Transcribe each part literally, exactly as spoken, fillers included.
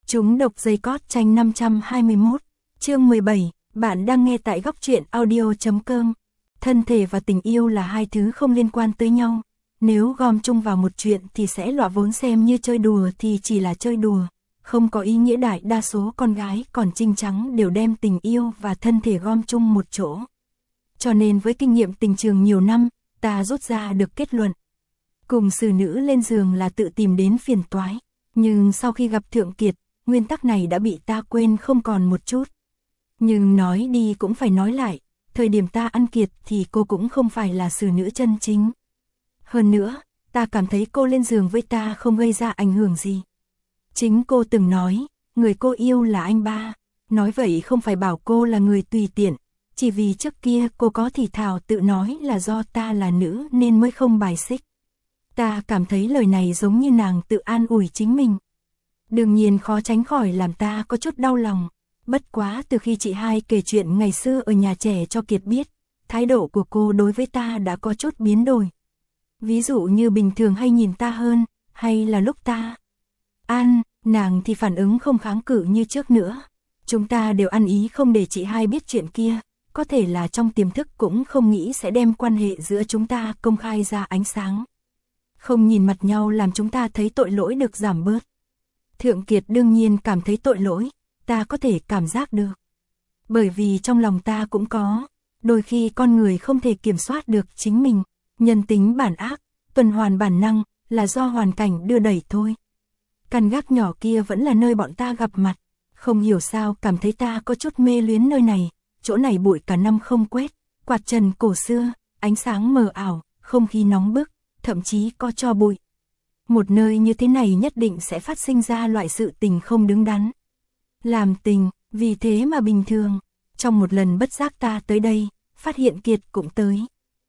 Chúng độc dây cót tranh năm trăm hai mươi mốt, chương mười bảy, bạn đang nghe tại góc truyện audio.com. Thân thể và tình yêu là hai thứ không liên quan tới nhau. Nếu gom chung vào một chuyện thì sẽ lọa vốn xem như chơi đùa thì chỉ là chơi đùa. Không có ý nghĩa đại đa số con gái còn trinh trắng đều đem tình yêu và thân thể gom chung một chỗ. Cho nên với kinh nghiệm tình trường nhiều năm, ta rút ra được kết luận. Cùng xử nữ lên giường là tự tìm đến phiền toái. Nhưng sau khi gặp Thượng Kiệt, nguyên tắc này đã bị ta quên không còn một chút. Nhưng nói đi cũng phải nói lại, thời điểm ta ăn Kiệt thì cô cũng không phải là xử nữ chân chính. Hơn nữa, ta cảm thấy cô lên giường với ta không gây ra ảnh hưởng gì. Chính cô từng nói, người cô yêu là anh ba. Nói vậy không phải bảo cô là người tùy tiện, chỉ vì trước kia cô có thì thào tự nói là do ta là nữ nên mới không bài xích. Ta cảm thấy lời này giống như nàng tự an ủi chính mình. Đương nhiên khó tránh khỏi làm ta có chút đau lòng. Bất quá từ khi chị hai kể chuyện ngày xưa ở nhà trẻ cho Kiệt biết, thái độ của cô đối với ta đã có chút biến đổi. Ví dụ như bình thường hay nhìn ta hơn, hay là lúc ta ăn, nàng thì phản ứng không kháng cự như trước nữa. Chúng ta đều ăn ý không để chị hai biết chuyện kia, có thể là trong tiềm thức cũng không nghĩ sẽ đem quan hệ giữa chúng ta công khai ra ánh sáng. Không nhìn mặt nhau làm chúng ta thấy tội lỗi được giảm bớt. Thượng Kiệt đương nhiên cảm thấy tội lỗi, ta có thể cảm giác được. Bởi vì trong lòng ta cũng có, đôi khi con người không thể kiểm soát được chính mình, nhân tính bản ác, tuần hoàn bản năng, là do hoàn cảnh đưa đẩy thôi. Căn gác nhỏ kia vẫn là nơi bọn ta gặp mặt, không hiểu sao cảm thấy ta có chút mê luyến nơi này, chỗ này bụi cả năm không quét, quạt trần cổ xưa, ánh sáng mờ ảo, không khí nóng bức, thậm chí có tro bụi. Một nơi như thế này nhất định sẽ phát sinh ra loại sự tình không đứng đắn. Làm tình, vì thế mà bình thường. Trong một lần bất giác ta tới đây, phát hiện Kiệt cũng tới.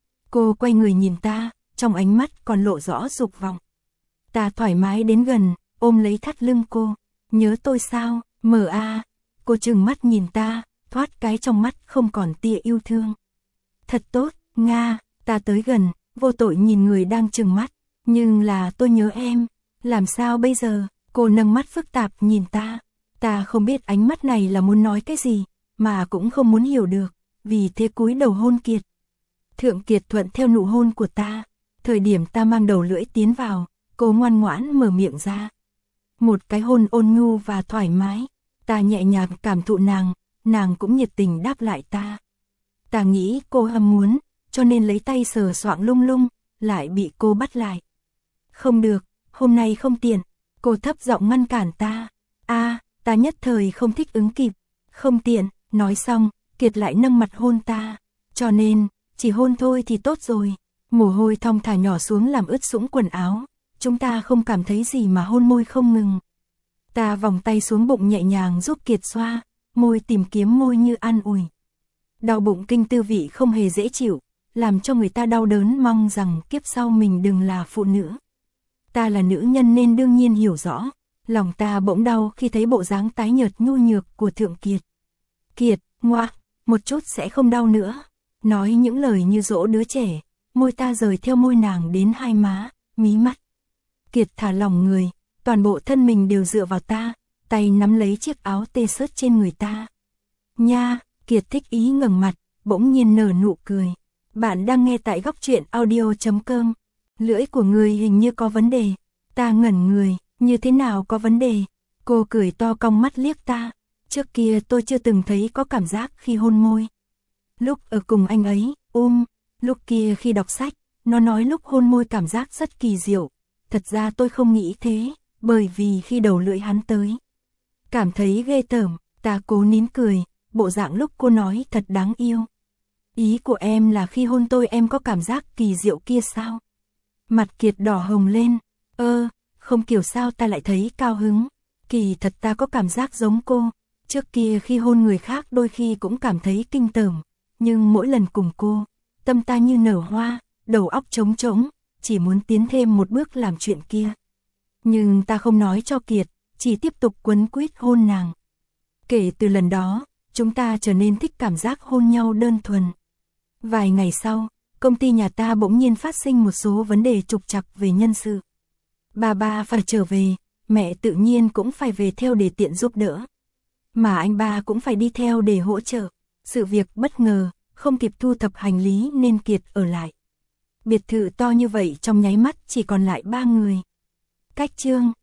Cô quay người nhìn ta, trong ánh mắt còn lộ rõ dục vọng. Ta thoải mái đến gần, ôm lấy thắt lưng cô. Nhớ tôi sao, mờ a. Cô trừng mắt nhìn ta, thoát cái trong mắt không còn tia yêu thương. Thật tốt, Nga, ta tới gần, vô tội nhìn người đang trừng mắt. Nhưng là tôi nhớ em, làm sao bây giờ? Cô nâng mắt phức tạp nhìn ta. Ta không biết ánh mắt này là muốn nói cái gì, mà cũng không muốn hiểu được, vì thế cúi đầu hôn Kiệt. Thượng Kiệt thuận theo nụ hôn của ta, thời điểm ta mang đầu lưỡi tiến vào, cô ngoan ngoãn mở miệng ra. Một cái hôn ôn nhu và thoải mái, ta nhẹ nhàng cảm thụ nàng, nàng cũng nhiệt tình đáp lại ta. Ta nghĩ cô hâm muốn, cho nên lấy tay sờ soạng lung lung, lại bị cô bắt lại. Không được, hôm nay không tiện, cô thấp giọng ngăn cản ta. A, ta nhất thời không thích ứng kịp, không tiện, nói xong, Kiệt lại nâng mặt hôn ta, cho nên, chỉ hôn thôi thì tốt rồi. Mồ hôi thong thả nhỏ xuống làm ướt sũng quần áo, chúng ta không cảm thấy gì mà hôn môi không ngừng. Ta vòng tay xuống bụng nhẹ nhàng giúp Kiệt xoa, môi tìm kiếm môi như an ủi. Đau bụng kinh tư vị không hề dễ chịu, làm cho người ta đau đớn mong rằng kiếp sau mình đừng là phụ nữ. Ta là nữ nhân nên đương nhiên hiểu rõ, lòng ta bỗng đau khi thấy bộ dáng tái nhợt nhu nhược của Thượng Kiệt. Kiệt, ngoa, một chút sẽ không đau nữa. Nói những lời như dỗ đứa trẻ, môi ta rời theo môi nàng đến hai má, mí mắt. Kiệt thả lỏng người, toàn bộ thân mình đều dựa vào ta, tay nắm lấy chiếc áo tê sớt trên người ta. Nha, Kiệt thích ý ngẩng mặt, bỗng nhiên nở nụ cười. Bạn đang nghe tại góc truyện audio.com. Lưỡi của người hình như có vấn đề. Ta ngẩn người, như thế nào có vấn đề? Cô cười to cong mắt liếc ta. Trước kia tôi chưa từng thấy có cảm giác khi hôn môi. Lúc ở cùng anh ấy, um, lúc kia khi đọc sách, nó nói lúc hôn môi cảm giác rất kỳ diệu. Thật ra tôi không nghĩ thế, bởi vì khi đầu lưỡi hắn tới, cảm thấy ghê tởm, ta cố nín cười, bộ dạng lúc cô nói thật đáng yêu. Ý của em là khi hôn tôi em có cảm giác kỳ diệu kia sao? Mặt Kiệt đỏ hồng lên, ơ, không kiểu sao ta lại thấy cao hứng. Kỳ thật ta có cảm giác giống cô, trước kia khi hôn người khác đôi khi cũng cảm thấy kinh tởm, nhưng mỗi lần cùng cô, tâm ta như nở hoa, đầu óc trống trống, chỉ muốn tiến thêm một bước làm chuyện kia. Nhưng ta không nói cho Kiệt, chỉ tiếp tục quấn quýt hôn nàng. Kể từ lần đó, chúng ta trở nên thích cảm giác hôn nhau đơn thuần. Vài ngày sau, công ty nhà ta bỗng nhiên phát sinh một số vấn đề trục trặc về nhân sự. Bà ba phải trở về, mẹ tự nhiên cũng phải về theo để tiện giúp đỡ. Mà anh ba cũng phải đi theo để hỗ trợ. Sự việc bất ngờ, không kịp thu thập hành lý nên Kiệt ở lại. Biệt thự to như vậy trong nháy mắt chỉ còn lại ba người. Cách Trương,